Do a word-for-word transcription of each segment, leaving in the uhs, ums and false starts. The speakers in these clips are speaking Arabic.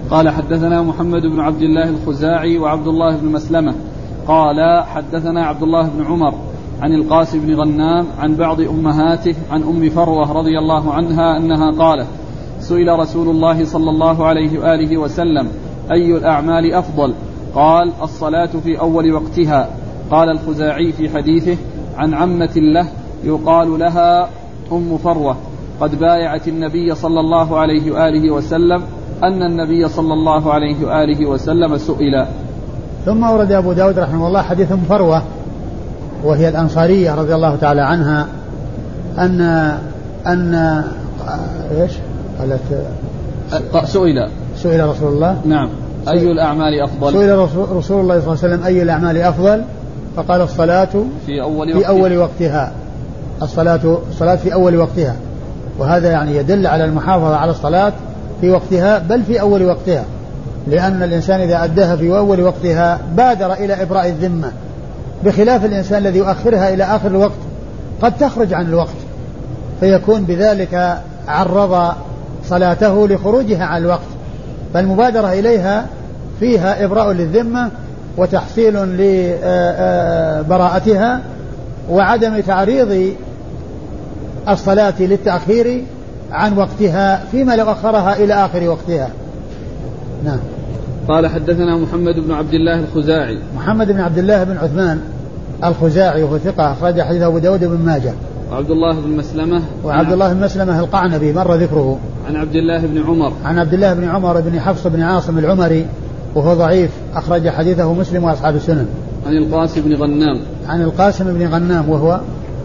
قال حدثنا محمد بن عبد الله الخزاعي وعبد الله بن مسلمة قال حدثنا عبد الله بن عمر عن القاسم بن غنام عن بعض أمهاته عن أم فروة رضي الله عنها أنها قالت سئل رسول الله صلى الله عليه وآله وسلم أي الأعمال أفضل؟ قال الصلاة في أول وقتها. قال الخزاعي في حديثه عن عمة له يقال لها أم فروة قد بايعت النبي صلى الله عليه وآله وسلم أن النبي صلى الله عليه وآله وسلم سئل. ثم ورد أبو داود رحمه الله حديث أم فروة وهي الأنصارية رضي الله تعالى عنها أن أن إيش قالت سئل سئل رسول الله نعم أي الأعمال أفضل؟ سئل رسول الله صلى الله عليه وسلم أي الأعمال أفضل؟ فقال الصلاة في أول, في أول وقتها. الصلاة الصلاة في أول وقتها، وهذا يعني يدل على المحافظة على الصلاة في وقتها بل في أول وقتها، لأن الإنسان إذا أداها في أول وقتها بادر إلى إبراء الذمة، بخلاف الإنسان الذي يؤخرها إلى آخر الوقت قد تخرج عن الوقت فيكون بذلك عرض صلاته لخروجها عن الوقت. فالمبادرة إليها فيها إبراء للذمة وتحصيل لبراءتها وعدم تعريض الصلاة للتأخير عن وقتها فيما لو أخرها إلى آخر وقتها. نعم. قال حدثنا محمد بن عبد الله الخزاعي. محمد بن عبد الله بن عثمان الخزاعي وهو ثقة أخرج حديث أبو داود بن ماجه. وعبد الله بن مسلمة وعبد الله بن مسلمة القعنبي مر ذكره. عن عبد الله بن عمر عن عبد الله بن عمر بن حفص بن عاصم العمري وهو ضعيف أخرج حديثه مسلم وأصحاب السنن. عن القاسم بن غنام عن القاسم بن غنام وهو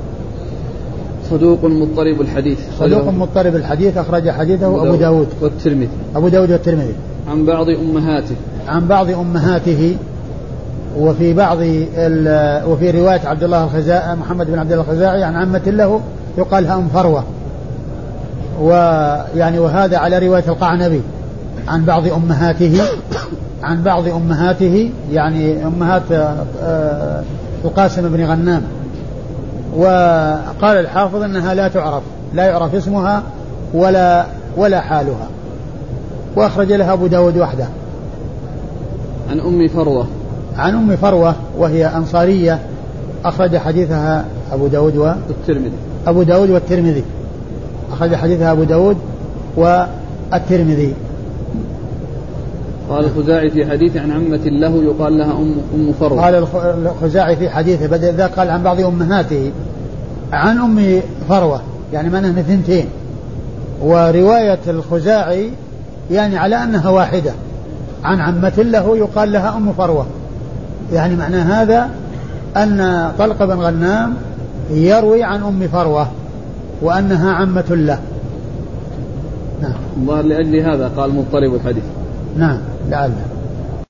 صدوق مضطرب الحديث صدوق مضطرب الحديث أخرج حديثه أبو داود والترمذي أبو داود والترمذي. عن بعض أمهاته عن بعض أمهاته وفي بعض وفي رواية عبد الله الخزاعي محمد بن عبد الله الخزاعي عن عمة له يقال لها أم فروة، ويعني وهذا على رواية القعنبي عن بعض أمهاته عن بعض أمهاته يعني أمهات القاسم بن غنام. وقال الحافظ أنها لا تعرف لا يعرف اسمها ولا ولا حالها، وأخرج لها أبو داود وحده. عن أم فروة عن أم فروة وهي أنصارية أخرج حديثها أبو داود والترمذي أبو داود والترمذي أخرج حديثها أبو داود والترمذي. قال الخزاعي في حديث عن عمة له يقال لها أم أم فروة. قال الخزاعي في حديثه بدأ ذا قال عن بعض أمهاته عن أم فروة يعني معناه اثنتين، ورواية الخزاعي يعني على أنها واحدة عن عمة له يقال لها أم فروة، يعني معنى هذا أن طلق بن غنام يروي عن أم فروة وأنها عمة له. نعم. الظاهر لأجل هذا قال مضطرب الحديث. نعم لعله.